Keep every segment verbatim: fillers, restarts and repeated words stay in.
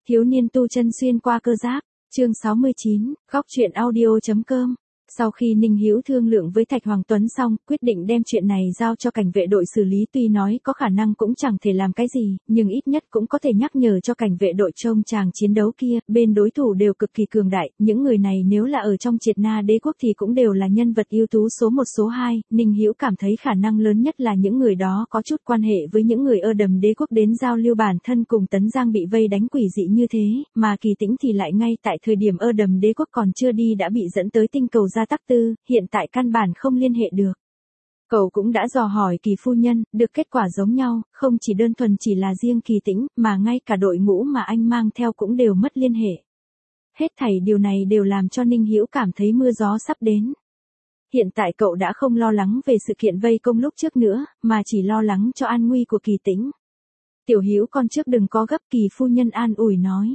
Thiếu niên tu chân xuyên qua cơ giáp, chương sáu mươi chín, góc truyện audio.com. Sau khi Ninh Hữu thương lượng với Thạch Hoàng Tuấn xong, quyết định đem chuyện này giao cho cảnh vệ đội xử lý, tuy nói có khả năng cũng chẳng thể làm cái gì, nhưng ít nhất cũng có thể nhắc nhở cho cảnh vệ đội trông chàng chiến đấu kia, bên đối thủ đều cực kỳ cường đại, những người này nếu là ở trong Triệt Na Đế quốc thì cũng đều là nhân vật ưu tú số một số hai, Ninh Hữu cảm thấy khả năng lớn nhất là những người đó có chút quan hệ với những người Ơ Đầm Đế quốc đến giao lưu, bản thân cùng Tấn Giang bị vây đánh quỷ dị như thế, mà Kỳ Tĩnh thì lại ngay tại thời điểm Ơ Đầm Đế quốc còn chưa đi đã bị dẫn tới tinh cầu Gia Tắc Tư, hiện tại căn bản không liên hệ được. Cậu cũng đã dò hỏi Kỳ phu nhân, được kết quả giống nhau, không chỉ đơn thuần chỉ là riêng Kỳ Tĩnh, mà ngay cả đội ngũ mà anh mang theo cũng đều mất liên hệ. Hết thảy điều này đều làm cho Ninh Hữu cảm thấy mưa gió sắp đến. Hiện tại cậu đã không lo lắng về sự kiện vây công lúc trước nữa, mà chỉ lo lắng cho an nguy của Kỳ Tĩnh. Tiểu Hữu con trước đừng có gấp, Kỳ phu nhân an ủi nói.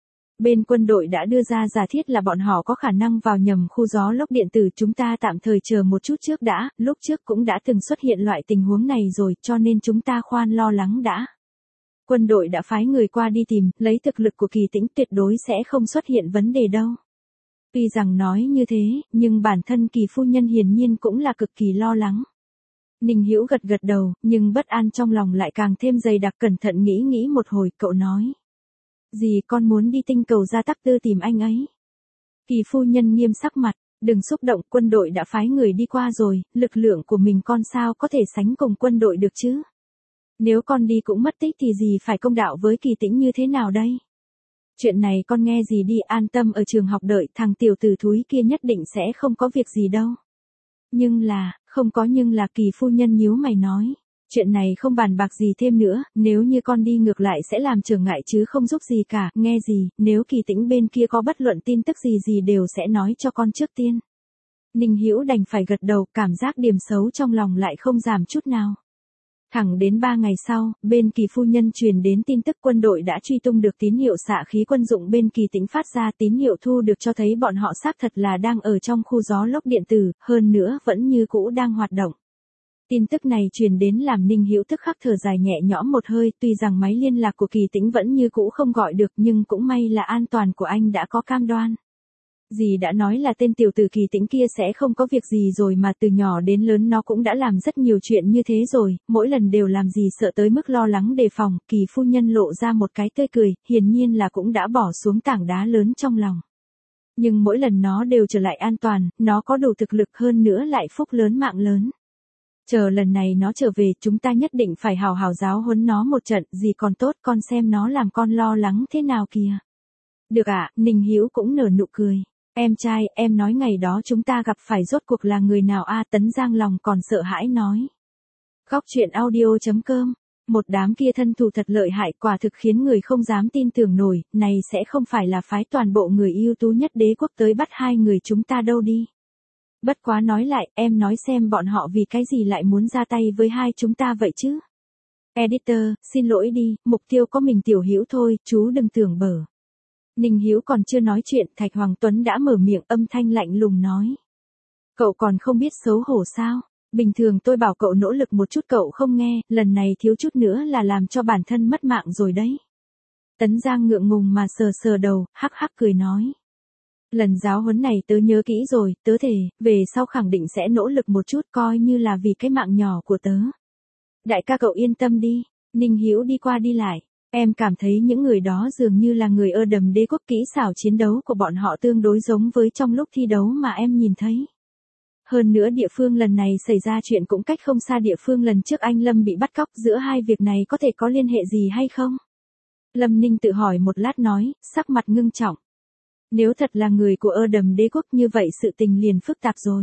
Bên quân đội đã đưa ra giả thiết là bọn họ có khả năng vào nhầm khu gió lốc điện tử, chúng ta tạm thời chờ một chút trước đã, lúc trước cũng đã từng xuất hiện loại tình huống này rồi, cho nên chúng ta khoan lo lắng đã. Quân đội đã phái người qua đi tìm, lấy thực lực của Kỳ Tĩnh tuyệt đối sẽ không xuất hiện vấn đề đâu. Tuy rằng nói như thế, nhưng bản thân Kỳ phu nhân hiển nhiên cũng là cực kỳ lo lắng. Ninh Hữu gật gật đầu, nhưng bất an trong lòng lại càng thêm dày đặc, cẩn thận nghĩ nghĩ một hồi, cậu nói. Gì, con muốn đi tinh cầu Gia Tắc Tư tìm anh ấy. Kỳ phu nhân nghiêm sắc mặt, đừng xúc động, quân đội đã phái người đi qua rồi, lực lượng của mình con sao có thể sánh cùng quân đội được chứ. Nếu con đi cũng mất tích thì gì phải công đạo với Kỳ Tĩnh như thế nào đây? Chuyện này con nghe gì đi, an tâm ở trường học đợi, thằng tiểu tử thúi kia nhất định sẽ không có việc gì đâu. Nhưng là, không có nhưng là, Kỳ phu nhân nhíu mày nói. Chuyện này không bàn bạc gì thêm nữa, nếu như con đi ngược lại sẽ làm trở ngại chứ không giúp gì cả, nghe gì, nếu Kỳ Tĩnh bên kia có bất luận tin tức gì gì đều sẽ nói cho con trước tiên. Ninh Hữu đành phải gật đầu, cảm giác điểm xấu trong lòng lại không giảm chút nào. Thẳng đến ba ngày sau, bên Kỳ phu nhân truyền đến tin tức quân đội đã truy tung được tín hiệu xạ khí quân dụng bên Kỳ Tĩnh phát ra, tín hiệu thu được cho thấy bọn họ xác thật là đang ở trong khu gió lốc điện tử, hơn nữa vẫn như cũ đang hoạt động. Tin tức này truyền đến làm Ninh Hữu tức khắc thở dài nhẹ nhõm một hơi, tuy rằng máy liên lạc của Kỳ Tĩnh vẫn như cũ không gọi được nhưng cũng may là an toàn của anh đã có cam đoan. Dì đã nói là tên tiểu tử Kỳ Tĩnh kia sẽ không có việc gì rồi, mà từ nhỏ đến lớn nó cũng đã làm rất nhiều chuyện như thế rồi, mỗi lần đều làm gì sợ tới mức lo lắng đề phòng. Kỳ phu nhân lộ ra một cái tươi cười, hiển nhiên là cũng đã bỏ xuống tảng đá lớn trong lòng. Nhưng mỗi lần nó đều trở lại an toàn, nó có đủ thực lực, hơn nữa lại phúc lớn mạng lớn. Chờ lần này nó trở về, chúng ta nhất định phải hào hào giáo huấn nó một trận, gì còn tốt, con xem nó làm con lo lắng thế nào kìa. Được ạ, à, Ninh Hữu cũng nở nụ cười. Em trai, em nói ngày đó chúng ta gặp phải rốt cuộc là người nào a? Tấn Giang lòng còn sợ hãi nói. Góc truyện audio.com. Một đám kia thân thù thật lợi hại, quả thực khiến người không dám tin tưởng nổi, này sẽ không phải là phái toàn bộ người ưu tú nhất đế quốc tới bắt hai người chúng ta đâu đi. Bất quá nói lại, em nói xem bọn họ vì cái gì lại muốn ra tay với hai chúng ta vậy chứ? Editor, xin lỗi đi, mục tiêu có mình Tiểu Hữu thôi, chú đừng tưởng bở. Ninh Hữu còn chưa nói chuyện, Thạch Hoàng Tuấn đã mở miệng, âm thanh lạnh lùng nói. Cậu còn không biết xấu hổ sao? Bình thường tôi bảo cậu nỗ lực một chút cậu không nghe, lần này thiếu chút nữa là làm cho bản thân mất mạng rồi đấy. Tấn Giang ngượng ngùng mà sờ sờ đầu, hắc hắc cười nói. Lần giáo huấn này tớ nhớ kỹ rồi, tớ thề, về sau khẳng định sẽ nỗ lực một chút, coi như là vì cái mạng nhỏ của tớ. Đại ca cậu yên tâm đi. Ninh Hữu đi qua đi lại. Em cảm thấy những người đó dường như là người Ơ Đầm Đế quốc, kỹ xảo chiến đấu của bọn họ tương đối giống với trong lúc thi đấu mà em nhìn thấy. Hơn nữa địa phương lần này xảy ra chuyện cũng cách không xa địa phương lần trước anh Lâm bị bắt cóc, giữa hai việc này có thể có liên hệ gì hay không? Lâm Ninh tự hỏi một lát nói, sắc mặt ngưng trọng. Nếu thật là người của Ơ Đầm Đế quốc như vậy sự tình liền phức tạp rồi.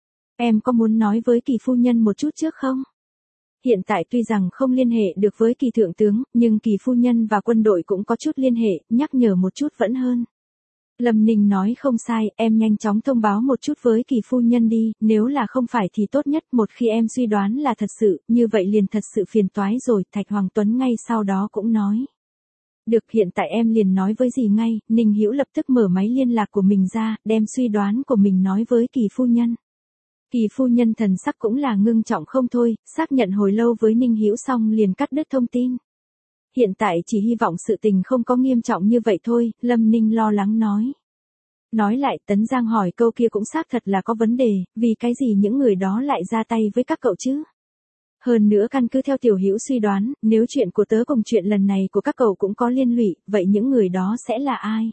Em có muốn nói với Kỳ phu nhân một chút trước không? Hiện tại tuy rằng không liên hệ được với Kỳ thượng tướng, nhưng Kỳ phu nhân và quân đội cũng có chút liên hệ, nhắc nhở một chút vẫn hơn. Lâm Ninh nói không sai, em nhanh chóng thông báo một chút với Kỳ phu nhân đi, nếu là không phải thì tốt nhất, một khi em suy đoán là thật sự, như vậy liền thật sự phiền toái rồi. Thạch Hoàng Tuấn ngay sau đó cũng nói. Được, hiện tại em liền nói với dì ngay. Ninh Hữu lập tức mở máy liên lạc của mình ra, đem suy đoán của mình nói với Kỳ phu nhân. Kỳ phu nhân thần sắc cũng là ngưng trọng không thôi, xác nhận hồi lâu với Ninh Hữu xong liền cắt đứt thông tin. hiện tại chỉ hy vọng sự tình không có nghiêm trọng như vậy thôi, Lâm Ninh lo lắng nói. Nói lại, Tấn Giang hỏi câu kia cũng xác thật là có vấn đề, vì cái gì những người đó lại ra tay với các cậu chứ? Hơn nữa căn cứ theo Tiểu Hữu suy đoán, nếu chuyện của tớ cùng chuyện lần này của các cậu cũng có liên lụy, vậy những người đó sẽ là ai?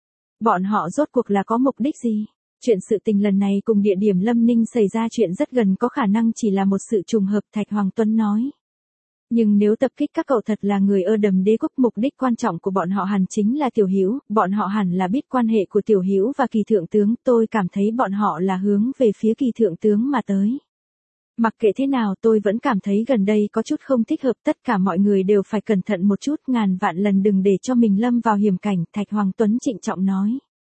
Bọn họ rốt cuộc là có mục đích gì? Chuyện sự tình lần này cùng địa điểm Lâm Ninh xảy ra chuyện rất gần có khả năng chỉ là một sự trùng hợp, Thạch Hoàng Tuấn nói. Nhưng nếu tập kích các cậu thật là người ơ đầm đế quốc, mục đích quan trọng của bọn họ hẳn chính là Tiểu Hữu, bọn họ hẳn là biết quan hệ của Tiểu Hữu và Kỳ thượng tướng, tôi cảm thấy bọn họ là hướng về phía Kỳ thượng tướng mà tới. Mặc kệ thế nào tôi vẫn cảm thấy gần đây có chút không thích hợp, tất cả mọi người đều phải cẩn thận một chút, ngàn vạn lần đừng để cho mình lâm vào hiểm cảnh, Thạch Hoàng Tuấn trịnh trọng nói.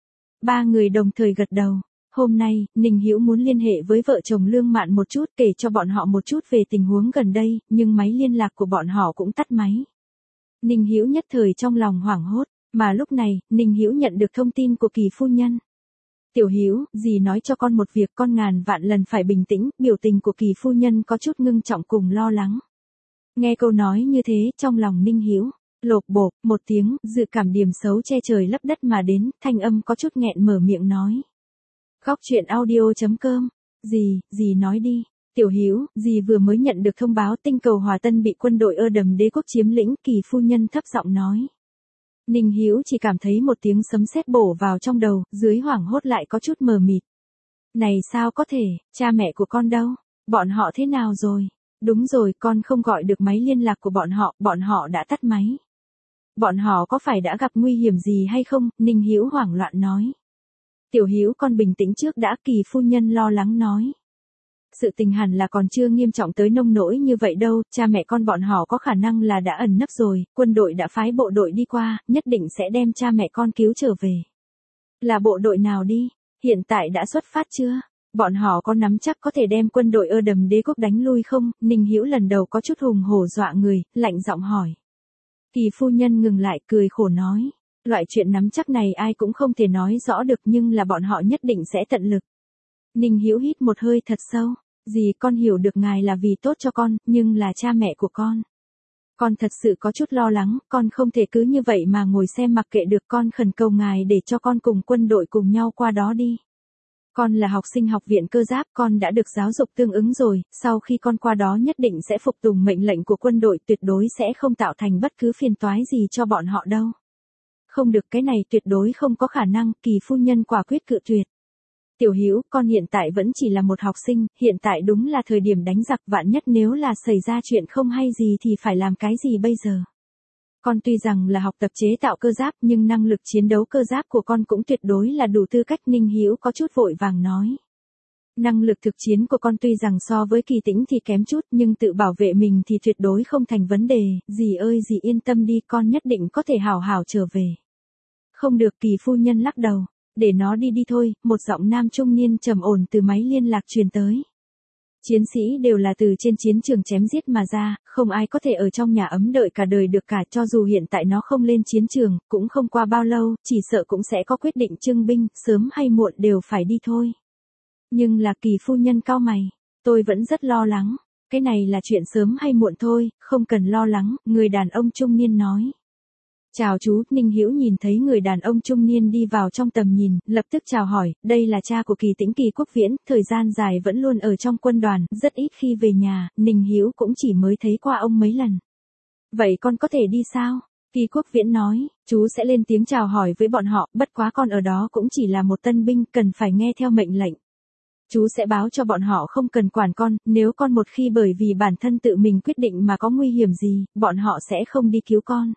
Ba người đồng thời gật đầu. Hôm nay, Ninh Hữu muốn liên hệ với vợ chồng Lương Mạn một chút, kể cho bọn họ một chút về tình huống gần đây, nhưng máy liên lạc của bọn họ cũng tắt máy. Ninh Hữu nhất thời trong lòng hoảng hốt, mà lúc này, Ninh Hữu nhận được thông tin của Kỳ phu nhân. Tiểu Hữu, dì nói cho con một việc, con ngàn vạn lần phải bình tĩnh, biểu tình của Kỳ phu nhân có chút ngưng trọng cùng lo lắng. Nghe câu nói như thế, trong lòng Ninh Hữu lộp bộp một tiếng, dự cảm điểm xấu che trời lấp đất mà đến, thanh âm có chút nghẹn mở miệng nói. Góc truyện audio chấm com. Dì, dì nói đi. Tiểu Hữu, dì vừa mới nhận được thông báo tinh cầu Hòa Tân bị quân đội ơ đầm đế quốc chiếm lĩnh, Kỳ phu nhân thấp giọng nói. Ninh Hữu chỉ cảm thấy một tiếng sấm sét bổ vào trong đầu, dưới hoảng hốt lại có chút mờ mịt. Này sao có thể, cha mẹ của con đâu? Bọn họ thế nào rồi? Đúng rồi, con không gọi được máy liên lạc của bọn họ, bọn họ đã tắt máy. Bọn họ có phải đã gặp nguy hiểm gì hay không? Ninh Hữu hoảng loạn nói. Tiểu Hữu con bình tĩnh trước đã, Kỳ phu nhân lo lắng nói. Sự tình hẳn là còn chưa nghiêm trọng tới nông nỗi như vậy đâu, cha mẹ con bọn họ có khả năng là đã ẩn nấp rồi, quân đội đã phái bộ đội đi qua, nhất định sẽ đem cha mẹ con cứu trở về. Là bộ đội nào đi? Hiện tại đã xuất phát chưa? Bọn họ có nắm chắc có thể đem quân đội ơ đầm đế quốc đánh lui không? Ninh Hữu lần đầu có chút hùng hổ dọa người, lạnh giọng hỏi. Kỳ phu nhân ngừng lại cười khổ nói. Loại chuyện nắm chắc này ai cũng không thể nói rõ được, nhưng là bọn họ nhất định sẽ tận lực. Ninh Hữu hít một hơi thật sâu. Dì, con hiểu được ngài là vì tốt cho con, nhưng là cha mẹ của con. Con thật sự có chút lo lắng, con không thể cứ như vậy mà ngồi xem mặc kệ được, con khẩn cầu ngài để cho con cùng quân đội cùng nhau qua đó đi. Con là học sinh học viện cơ giáp, con đã được giáo dục tương ứng rồi, sau khi con qua đó nhất định sẽ phục tùng mệnh lệnh của quân đội, tuyệt đối sẽ không tạo thành bất cứ phiền toái gì cho bọn họ đâu. Không được, cái này tuyệt đối không có khả năng, Kỳ phu nhân quả quyết cự tuyệt. Tiểu Hữu, con hiện tại vẫn chỉ là một học sinh, hiện tại đúng là thời điểm đánh giặc, vạn nhất nếu là xảy ra chuyện không hay gì thì phải làm cái gì bây giờ? Con tuy rằng là học tập chế tạo cơ giáp nhưng năng lực chiến đấu cơ giáp của con cũng tuyệt đối là đủ tư cách, Ninh Hữu có chút vội vàng nói. Năng lực thực chiến của con tuy rằng so với Kỳ Tĩnh thì kém chút nhưng tự bảo vệ mình thì tuyệt đối không thành vấn đề, dì ơi dì yên tâm đi, con nhất định có thể hào hào trở về. Không được, Kỳ phu nhân lắc đầu. Để nó đi đi thôi, một giọng nam trung niên trầm ổn từ máy liên lạc truyền tới. Chiến sĩ đều là từ trên chiến trường chém giết mà ra, không ai có thể ở trong nhà ấm đợi cả đời được cả, cho dù hiện tại nó không lên chiến trường, cũng không qua bao lâu, chỉ sợ cũng sẽ có quyết định trưng binh, sớm hay muộn đều phải đi thôi. Nhưng là Kỳ phu nhân cau mày, tôi vẫn rất lo lắng, cái này là chuyện sớm hay muộn thôi, không cần lo lắng, người đàn ông trung niên nói. Chào chú, Ninh Hữu nhìn thấy người đàn ông trung niên đi vào trong tầm nhìn, lập tức chào hỏi, đây là cha của Kỳ Tĩnh Kỳ Quốc Viễn, thời gian dài vẫn luôn ở trong quân đoàn, rất ít khi về nhà, Ninh Hữu cũng chỉ mới thấy qua ông mấy lần. Vậy con có thể đi sao? Kỳ Quốc Viễn nói, chú sẽ lên tiếng chào hỏi với bọn họ, bất quá con ở đó cũng chỉ là một tân binh, cần phải nghe theo mệnh lệnh. Chú sẽ báo cho bọn họ không cần quản con, nếu con một khi bởi vì bản thân tự mình quyết định mà có nguy hiểm gì, bọn họ sẽ không đi cứu con.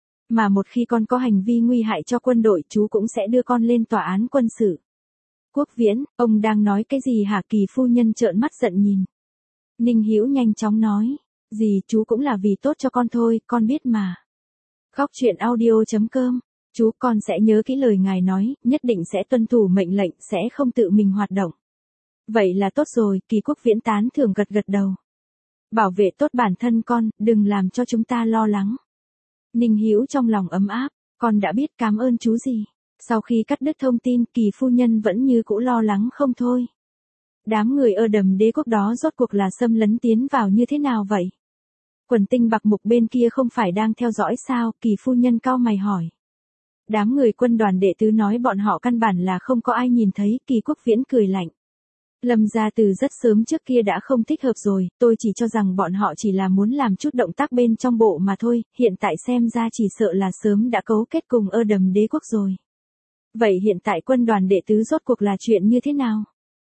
Mà một khi con có hành vi nguy hại cho quân đội, chú cũng sẽ đưa con lên tòa án quân sự. Quốc Viễn, ông đang nói cái gì hả? Kỳ phu nhân trợn mắt giận nhìn. Ninh Hữu nhanh chóng nói, gì chú cũng là vì tốt cho con thôi, con biết mà. Góc truyện audio chấm com, chú con sẽ nhớ kỹ lời ngài nói, nhất định sẽ tuân thủ mệnh lệnh, sẽ không tự mình hoạt động. Vậy là tốt rồi, Kỳ Quốc Viễn tán thưởng gật gật đầu. Bảo vệ tốt bản thân con, đừng làm cho chúng ta lo lắng. Ninh Hữu trong lòng ấm áp, con đã biết, cảm ơn chú gì. Sau khi cắt đứt thông tin, Kỳ phu nhân vẫn như cũ lo lắng không thôi. Đám người ơ đầm đế quốc đó rốt cuộc là xâm lấn tiến vào như thế nào vậy? Quần tinh bạc mục bên kia không phải đang theo dõi sao, Kỳ phu nhân cau mày hỏi. Đám người quân đoàn đệ tứ nói bọn họ căn bản là không có ai nhìn thấy, Kỳ Quốc Viễn cười lạnh. Lâm gia từ rất sớm trước kia đã không thích hợp rồi, tôi chỉ cho rằng bọn họ chỉ là muốn làm chút động tác bên trong bộ mà thôi, hiện tại xem ra chỉ sợ là sớm đã cấu kết cùng ơ đầm đế quốc rồi. Vậy hiện tại quân đoàn đệ tứ rốt cuộc là chuyện như thế nào?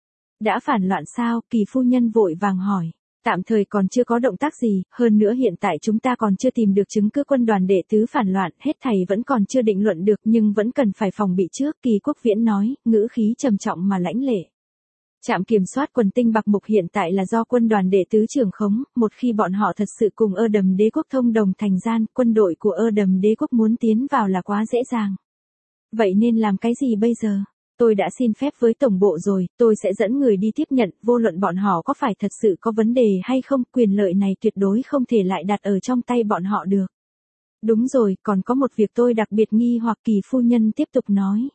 Đã phản loạn sao? Kỳ phu nhân vội vàng hỏi. Tạm thời còn chưa có động tác gì, hơn nữa hiện tại chúng ta còn chưa tìm được chứng cứ quân đoàn đệ tứ phản loạn, hết thảy vẫn còn chưa định luận được nhưng vẫn cần phải phòng bị trước, Kỳ Quốc Viễn nói, ngữ khí trầm trọng mà lãnh lệ. Trạm kiểm soát quần tinh bạc mục hiện tại là do quân đoàn đệ tứ trưởng khống, một khi bọn họ thật sự cùng ơ đầm đế quốc thông đồng thành gian, quân đội của ơ đầm đế quốc muốn tiến vào là quá dễ dàng. Vậy nên làm cái gì bây giờ? Tôi đã xin phép với tổng bộ rồi, tôi sẽ dẫn người đi tiếp nhận, vô luận bọn họ có phải thật sự có vấn đề hay không, quyền lợi này tuyệt đối không thể lại đặt ở trong tay bọn họ được. Đúng rồi, còn có một việc tôi đặc biệt nghi hoặc, Kỳ phu nhân tiếp tục nói.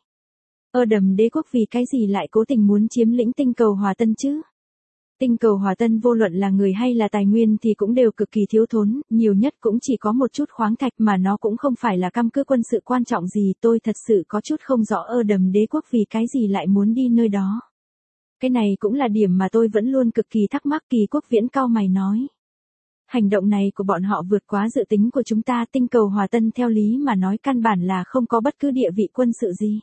Ơ đầm đế quốc vì cái gì lại cố tình muốn chiếm lĩnh tinh cầu Hòa Tân chứ? Tinh cầu Hòa Tân vô luận là người hay là tài nguyên thì cũng đều cực kỳ thiếu thốn, nhiều nhất cũng chỉ có một chút khoáng thạch mà nó cũng không phải là căn cứ quân sự quan trọng gì, tôi thật sự có chút không rõ ơ đầm đế quốc vì cái gì lại muốn đi nơi đó. Cái này cũng là điểm mà tôi vẫn luôn cực kỳ thắc mắc, Kỳ Quốc Viễn cau mày nói. Hành động này của bọn họ vượt quá dự tính của chúng ta, tinh cầu Hòa Tân theo lý mà nói căn bản là không có bất cứ địa vị quân sự gì.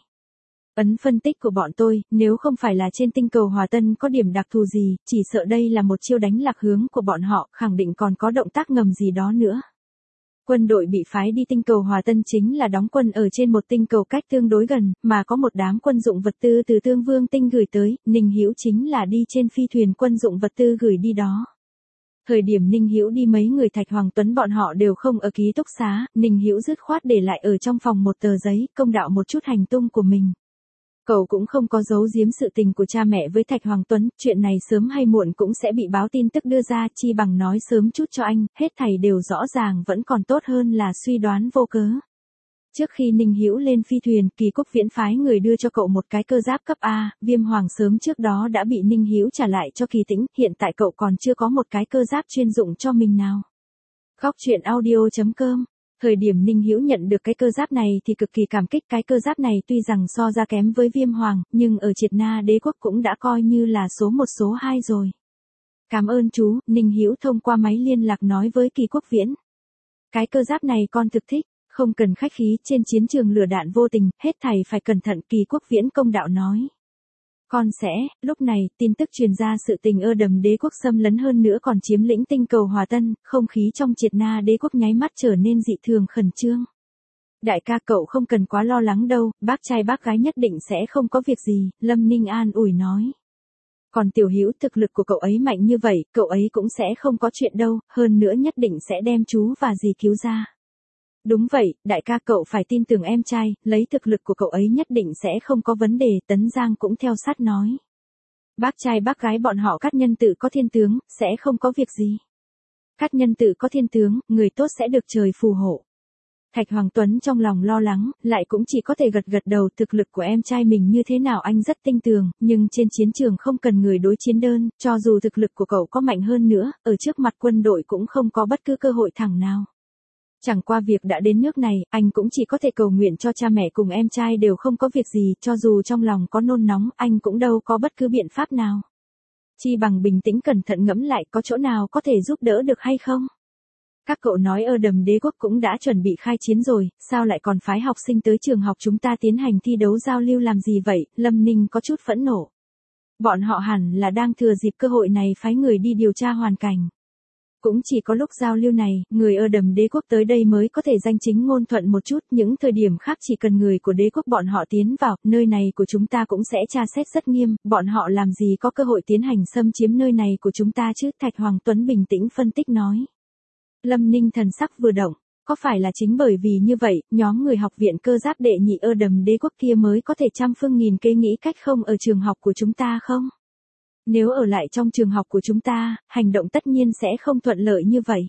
Ấn phân tích của bọn tôi, nếu không phải là trên tinh cầu Hòa Tân có điểm đặc thù gì, chỉ sợ đây là một chiêu đánh lạc hướng của bọn họ, khẳng định còn có động tác ngầm gì đó nữa. Quân đội bị phái đi tinh cầu Hòa Tân chính là đóng quân ở trên một tinh cầu cách tương đối gần, mà có một đám quân dụng vật tư từ Tương Vương tinh gửi tới, Ninh Hữu chính là đi trên phi thuyền quân dụng vật tư gửi đi đó. Thời điểm Ninh Hữu đi mấy người Thạch Hoàng Tuấn bọn họ đều không ở ký túc xá, Ninh Hữu dứt khoát để lại ở trong phòng một tờ giấy, công đạo một chút hành tung của mình. Cậu cũng không có giấu giếm sự tình của cha mẹ với Thạch Hoàng Tuấn, chuyện này sớm hay muộn cũng sẽ bị báo tin tức đưa ra, chi bằng nói sớm chút cho anh, hết thảy đều rõ ràng vẫn còn tốt hơn là suy đoán vô cớ. Trước khi Ninh Hữu lên phi thuyền, Kỳ Quốc Viễn phái người đưa cho cậu một cái cơ giáp cấp A, Viêm Hoàng sớm trước đó đã bị Ninh Hữu trả lại cho Kỳ Tĩnh, hiện tại cậu còn chưa có một cái cơ giáp chuyên dụng cho mình nào. Góc truyện audio chấm com. Thời điểm Ninh Hữu nhận được cái cơ giáp này thì cực kỳ cảm kích, cái cơ giáp này tuy rằng so ra kém với Viêm Hoàng, nhưng ở Triệt Na đế quốc cũng đã coi như là số một số hai rồi. Cảm ơn chú, Ninh Hữu thông qua máy liên lạc nói với Kỳ Quốc Viễn. Cái cơ giáp này con thực thích, không cần khách khí, trên chiến trường lửa đạn vô tình, hết thảy phải cẩn thận, Kỳ Quốc Viễn công đạo nói. Con sẽ, lúc này, tin tức truyền ra sự tình ơ đầm đế quốc xâm lấn hơn nữa còn chiếm lĩnh tinh cầu Hòa Tân, không khí trong Triệt Na đế quốc nháy mắt trở nên dị thường khẩn trương. Đại ca cậu không cần quá lo lắng đâu, bác trai bác gái nhất định sẽ không có việc gì, Lâm Ninh an ủi nói. Còn Tiểu Hữu thực lực của cậu ấy mạnh như vậy, cậu ấy cũng sẽ không có chuyện đâu, hơn nữa nhất định sẽ đem chú và dì cứu ra. Đúng vậy, đại ca cậu phải tin tưởng em trai, lấy thực lực của cậu ấy nhất định sẽ không có vấn đề, Tấn Giang cũng theo sát nói. Bác trai bác gái bọn họ Cát Nhân Tự có thiên tướng, sẽ không có việc gì. Cát Nhân Tự có thiên tướng, người tốt sẽ được trời phù hộ. Thạch Hoàng Tuấn trong lòng lo lắng, lại cũng chỉ có thể gật gật đầu, thực lực của em trai mình như thế nào anh rất tin tưởng, nhưng trên chiến trường không cần người đối chiến đơn, cho dù thực lực của cậu có mạnh hơn nữa, ở trước mặt quân đội cũng không có bất cứ cơ hội thẳng nào. Chẳng qua việc đã đến nước này, anh cũng chỉ có thể cầu nguyện cho cha mẹ cùng em trai đều không có việc gì, cho dù trong lòng có nôn nóng, anh cũng đâu có bất cứ biện pháp nào. Chi bằng bình tĩnh cẩn thận ngẫm lại có chỗ nào có thể giúp đỡ được hay không? Các cậu nói ơ đầm đế quốc cũng đã chuẩn bị khai chiến rồi, sao lại còn phái học sinh tới trường học chúng ta tiến hành thi đấu giao lưu làm gì vậy? Lâm Ninh có chút phẫn nộ. Bọn họ hẳn là đang thừa dịp cơ hội này phái người đi điều tra hoàn cảnh. Cũng chỉ có lúc giao lưu này, người ơ đầm đế quốc tới đây mới có thể danh chính ngôn thuận một chút, những thời điểm khác chỉ cần người của đế quốc bọn họ tiến vào, nơi này của chúng ta cũng sẽ tra xét rất nghiêm, bọn họ làm gì có cơ hội tiến hành xâm chiếm nơi này của chúng ta chứ, Thạch Hoàng Tuấn bình tĩnh phân tích nói. Lâm Ninh thần sắc vừa động, có phải là chính bởi vì như vậy, nhóm người học viện cơ giáp đệ nhị ơ đầm đế quốc kia mới có thể trăm phương nghìn kế nghĩ cách không ở trường học của chúng ta không? Nếu ở lại trong trường học của chúng ta, hành động tất nhiên sẽ không thuận lợi như vậy.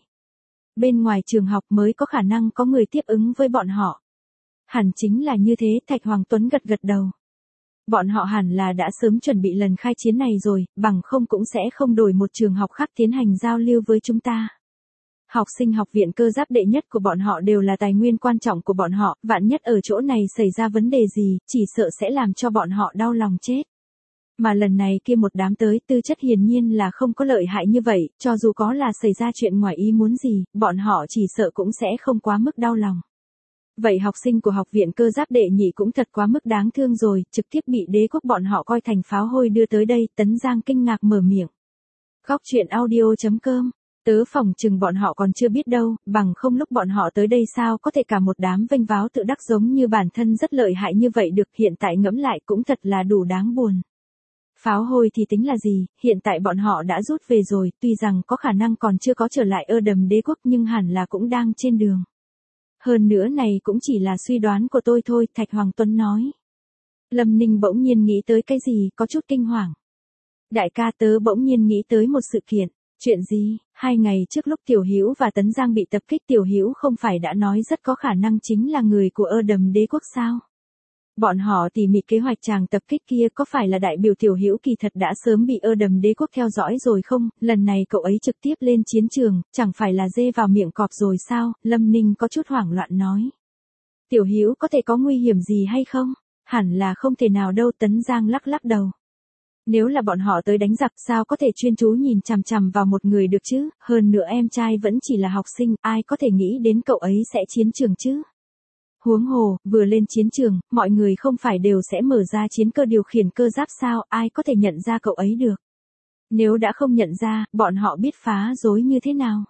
Bên ngoài trường học mới có khả năng có người tiếp ứng với bọn họ. Hẳn chính là như thế, Thạch Hoàng Tuấn gật gật đầu. Bọn họ hẳn là đã sớm chuẩn bị lần khai chiến này rồi, bằng không cũng sẽ không đổi một trường học khác tiến hành giao lưu với chúng ta. Học sinh học viện cơ giáp đệ nhất của bọn họ đều là tài nguyên quan trọng của bọn họ, vạn nhất ở chỗ này xảy ra vấn đề gì, chỉ sợ sẽ làm cho bọn họ đau lòng chết. Mà lần này kia một đám tới, tư chất hiển nhiên là không có lợi hại như vậy, cho dù có là xảy ra chuyện ngoài ý muốn gì, bọn họ chỉ sợ cũng sẽ không quá mức đau lòng. Vậy học sinh của học viện cơ giáp đệ nhị cũng thật quá mức đáng thương rồi, trực tiếp bị đế quốc bọn họ coi thành pháo hôi đưa tới đây, Tấn Giang kinh ngạc mở miệng. Góc truyện audio chấm com. Tớ phỏng chừng bọn họ còn chưa biết đâu, bằng không lúc bọn họ tới đây sao có thể cả một đám vênh váo tự đắc giống như bản thân rất lợi hại như vậy được, hiện tại ngẫm lại cũng thật là đủ đáng buồn. Pháo hôi thì tính là gì, hiện tại bọn họ đã rút về rồi, tuy rằng có khả năng còn chưa có trở lại ơ đầm đế quốc nhưng hẳn là cũng đang trên đường. Hơn nữa này cũng chỉ là suy đoán của tôi thôi, Thạch Hoàng Tuấn nói. Lâm Ninh bỗng nhiên nghĩ tới cái gì, có chút kinh hoàng. Đại ca, tớ bỗng nhiên nghĩ tới một sự kiện. Chuyện gì? Hai ngày trước lúc Tiểu Hữu và Tấn Giang bị tập kích, Tiểu Hữu không phải đã nói rất có khả năng chính là người của ơ đầm đế quốc sao? Bọn họ tỉ mỉ kế hoạch chàng tập kích kia, có phải là đại biểu Tiểu Hữu kỳ thật đã sớm bị ơ đầm đế quốc theo dõi rồi không? Lần này cậu ấy trực tiếp lên chiến trường, chẳng phải là dê vào miệng cọp rồi sao? Lâm Ninh có chút hoảng loạn nói. Tiểu Hữu có thể có nguy hiểm gì hay không? Hẳn là không thể nào đâu, Tấn Giang lắc lắc đầu. Nếu là bọn họ tới đánh giặc sao có thể chuyên chú nhìn chằm chằm vào một người được chứ, hơn nữa em trai vẫn chỉ là học sinh, ai có thể nghĩ đến cậu ấy sẽ chiến trường chứ. Huống hồ, vừa lên chiến trường, mọi người không phải đều sẽ mở ra chiến cơ điều khiển cơ giáp sao, ai có thể nhận ra cậu ấy được. Nếu đã không nhận ra, bọn họ biết phá rối như thế nào.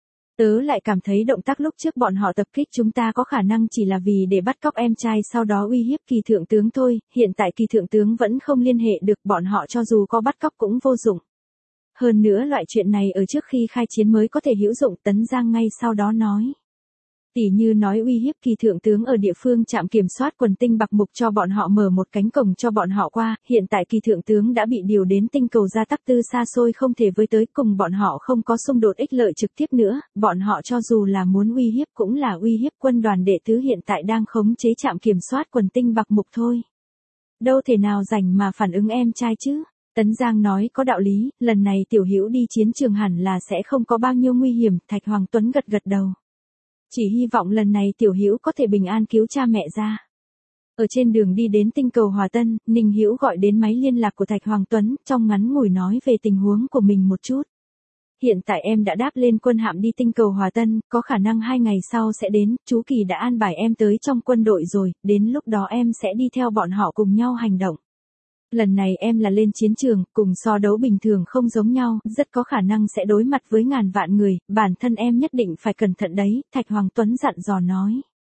Tớ lại cảm thấy động tác lúc trước bọn họ tập kích chúng ta có khả năng chỉ là vì để bắt cóc em trai sau đó uy hiếp Kỳ thượng tướng thôi, hiện tại Kỳ thượng tướng vẫn không liên hệ được, bọn họ cho dù có bắt cóc cũng vô dụng. Hơn nữa loại chuyện này ở trước khi khai chiến mới có thể hữu dụng, Tấn Giang ngay sau đó nói. Tỉ như nói uy hiếp Kỳ thượng tướng ở địa phương trạm kiểm soát quần tinh Bạc Mục cho bọn họ mở một cánh cổng cho bọn họ qua, hiện tại Kỳ thượng tướng đã bị điều đến tinh cầu Gia Tắc Tư xa xôi không thể với tới, cùng bọn họ không có xung đột ích lợi trực tiếp nữa, bọn họ cho dù là muốn uy hiếp cũng là uy hiếp quân đoàn đệ tứ hiện tại đang khống chế trạm kiểm soát quần tinh Bạc Mục thôi. Đâu thể nào rảnh mà phản ứng em trai chứ? Tấn Giang nói có đạo lý, lần này Tiểu Hữu đi chiến trường hẳn là sẽ không có bao nhiêu nguy hiểm, Thạch Hoàng Tuấn gật gật đầu. Chỉ hy vọng lần này Tiểu Hữu có thể bình an cứu cha mẹ ra. Ở trên đường đi đến tinh cầu Hòa Tân, Ninh Hữu gọi đến máy liên lạc của Thạch Hoàng Tuấn, trong ngắn ngủi nói về tình huống của mình một chút. Hiện tại em đã đáp lên quân hạm đi tinh cầu Hòa Tân, có khả năng hai ngày sau sẽ đến, chú Kỳ đã an bài em tới trong quân đội rồi, đến lúc đó em sẽ đi theo bọn họ cùng nhau hành động. Lần này em là lên chiến trường, cùng so đấu bình thường không giống nhau, rất có khả năng sẽ đối mặt với ngàn vạn người, bản thân em nhất định phải cẩn thận đấy, Thạch Hoàng Tuấn dặn dò nói.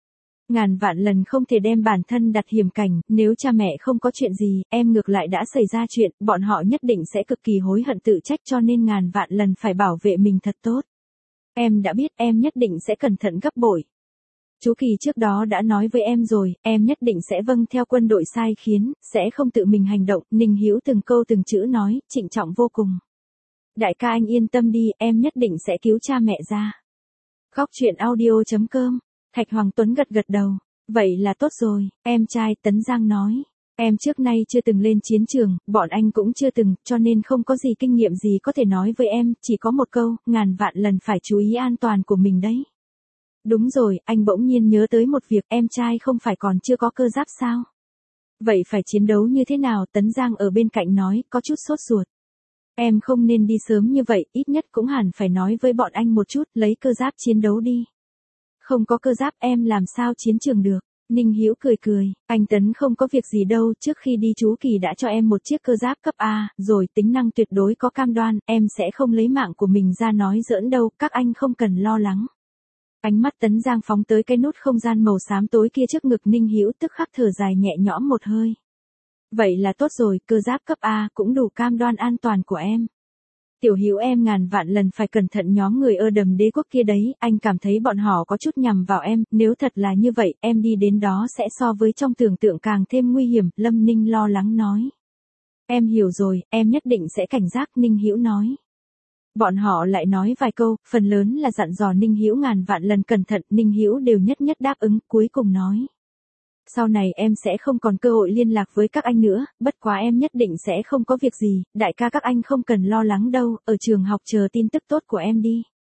Ngàn vạn lần không thể đem bản thân đặt hiểm cảnh, nếu cha mẹ không có chuyện gì, em ngược lại đã xảy ra chuyện, bọn họ nhất định sẽ cực kỳ hối hận tự trách, cho nên ngàn vạn lần phải bảo vệ mình thật tốt. Em đã biết, em nhất định sẽ cẩn thận gấp bội. Chú Kỳ trước đó đã nói với em rồi, em nhất định sẽ vâng theo quân đội sai khiến, sẽ không tự mình hành động, Ninh Hữu từng câu từng chữ nói, trịnh trọng vô cùng. Đại ca anh yên tâm đi, em nhất định sẽ cứu cha mẹ ra. Góc truyện audio chấm com. Thạch Hoàng Tuấn gật gật đầu. Vậy là tốt rồi, em trai, Tấn Giang nói. Em trước nay chưa từng lên chiến trường, bọn anh cũng chưa từng, cho nên không có gì kinh nghiệm gì có thể nói với em, chỉ có một câu, ngàn vạn lần phải chú ý an toàn của mình đấy. Đúng rồi, anh bỗng nhiên nhớ tới một việc, em trai không phải còn chưa có cơ giáp sao? Vậy phải chiến đấu như thế nào? Tấn Giang ở bên cạnh nói, có chút sốt ruột. Em không nên đi sớm như vậy, ít nhất cũng hẳn phải nói với bọn anh một chút, lấy cơ giáp chiến đấu đi. Không có cơ giáp em làm sao chiến trường được? Ninh Hữu cười cười, anh Tấn không có việc gì đâu, trước khi đi chú Kỳ đã cho em một chiếc cơ giáp cấp A, rồi tính năng tuyệt đối có cam đoan, em sẽ không lấy mạng của mình ra nói giỡn đâu, các anh không cần lo lắng. Ánh mắt Tấn Giang phóng tới cái nút không gian màu xám tối kia trước ngực Ninh Hữu, tức khắc thở dài nhẹ nhõm một hơi. Vậy là tốt rồi, cơ giáp cấp A cũng đủ cam đoan an toàn của em. Tiểu Hữu em ngàn vạn lần phải cẩn thận nhóm người ơ đầm đế quốc kia đấy, anh cảm thấy bọn họ có chút nhằm vào em, nếu thật là như vậy, em đi đến đó sẽ so với trong tưởng tượng càng thêm nguy hiểm, Lâm Ninh lo lắng nói. Em hiểu rồi, em nhất định sẽ cảnh giác, Ninh Hữu nói. Bọn họ lại nói vài câu, phần lớn là dặn dò Ninh Hữu ngàn vạn lần cẩn thận, Ninh Hữu đều nhất nhất đáp ứng, cuối cùng nói. Sau này em sẽ không còn cơ hội liên lạc với các anh nữa, bất quá em nhất định sẽ không có việc gì, đại ca các anh không cần lo lắng đâu, ở trường học chờ tin tức tốt của em đi.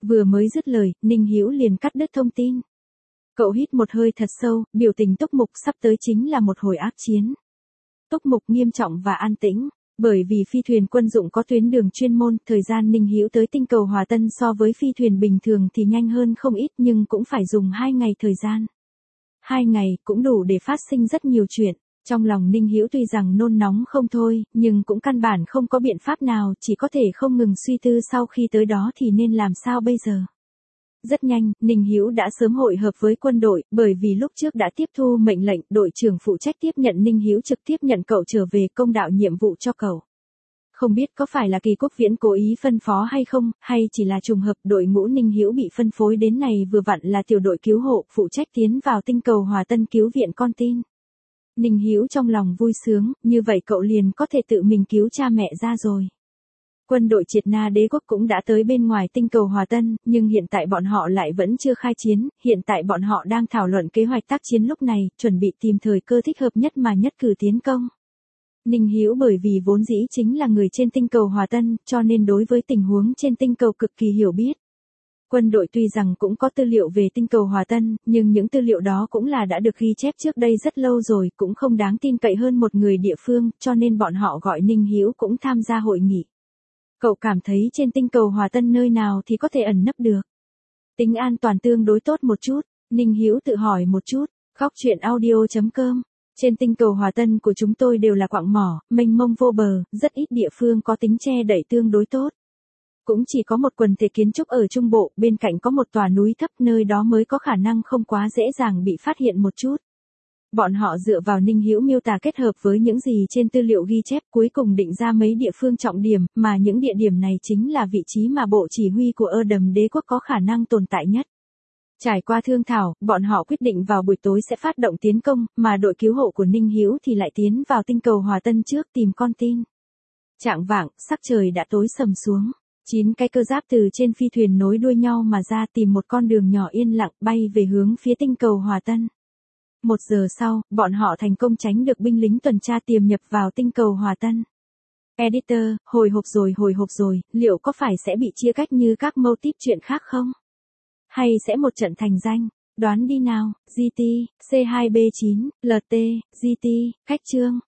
Vừa mới dứt lời, Ninh Hữu liền cắt đứt thông tin. Cậu hít một hơi thật sâu, biểu tình Túc Mục sắp tới chính là một hồi ác chiến. Túc Mục nghiêm trọng và an tĩnh, bởi vì phi thuyền quân dụng có tuyến đường chuyên môn, thời gian Ninh Hữu tới tinh cầu Hòa Tân so với phi thuyền bình thường thì nhanh hơn không ít nhưng cũng phải dùng hai ngày thời gian. Hai ngày cũng đủ để phát sinh rất nhiều chuyện. Trong lòng Ninh Hữu tuy rằng nôn nóng không thôi, nhưng cũng căn bản không có biện pháp nào, chỉ có thể không ngừng suy tư sau khi tới đó thì nên làm sao bây giờ. Rất nhanh, Ninh Hữu đã sớm hội hợp với quân đội, bởi vì lúc trước đã tiếp thu mệnh lệnh, đội trưởng phụ trách tiếp nhận Ninh Hữu trực tiếp nhận cậu trở về công đạo nhiệm vụ cho cậu. Không biết có phải là Kỳ Quốc Viễn cố ý phân phó hay không, hay chỉ là trùng hợp đội ngũ Ninh Hữu bị phân phối đến này vừa vặn là tiểu đội cứu hộ phụ trách tiến vào tinh cầu Hòa Tân cứu viện con tin. Ninh Hữu trong lòng vui sướng, như vậy cậu liền có thể tự mình cứu cha mẹ ra rồi. Quân đội Triệt Na Đế quốc cũng đã tới bên ngoài tinh cầu Hòa Tân, nhưng hiện tại bọn họ lại vẫn chưa khai chiến, hiện tại bọn họ đang thảo luận kế hoạch tác chiến lúc này, chuẩn bị tìm thời cơ thích hợp nhất mà nhất cử tiến công. Ninh Hữu bởi vì vốn dĩ chính là người trên tinh cầu Hòa Tân, cho nên đối với tình huống trên tinh cầu cực kỳ hiểu biết. Quân đội tuy rằng cũng có tư liệu về tinh cầu Hòa Tân, nhưng những tư liệu đó cũng là đã được ghi chép trước đây rất lâu rồi, cũng không đáng tin cậy hơn một người địa phương, cho nên bọn họ gọi Ninh Hữu cũng tham gia hội nghị. Cậu cảm thấy trên tinh cầu Hòa Tân nơi nào thì có thể ẩn nấp được? Tính an toàn tương đối tốt một chút, Ninh Hữu tự hỏi một chút, góc truyện audio chấm com. Trên tinh cầu Hòa Tân của chúng tôi đều là quặng mỏ, mênh mông vô bờ, rất ít địa phương có tính che đậy tương đối tốt. Cũng chỉ có một quần thể kiến trúc ở Trung Bộ, bên cạnh có một tòa núi thấp, nơi đó mới có khả năng không quá dễ dàng bị phát hiện một chút. Bọn họ dựa vào Ninh Hữu miêu tả kết hợp với những gì trên tư liệu ghi chép cuối cùng định ra mấy địa phương trọng điểm, mà những địa điểm này chính là vị trí mà bộ chỉ huy của Ơ Đầm Đế quốc có khả năng tồn tại nhất. Trải qua thương thảo, bọn họ quyết định vào buổi tối sẽ phát động tiến công, mà đội cứu hộ của Ninh Hữu thì lại tiến vào tinh cầu Hòa Tân trước tìm con tin. Chạng vạng, sắc trời đã tối sầm xuống. Chín cái cơ giáp từ trên phi thuyền nối đuôi nhau mà ra tìm một con đường nhỏ yên lặng bay về hướng phía tinh cầu Hòa Tân. Một giờ sau, bọn họ thành công tránh được binh lính tuần tra tiềm nhập vào tinh cầu Hòa Tân. Editor, hồi hộp rồi hồi hộp rồi, liệu có phải sẽ bị chia cách như các mâu típ chuyện khác không? Hay sẽ một trận thành danh? Đoán đi nào, giê tê, xê hai bê chín, lờ tê, giê tê, cách chương.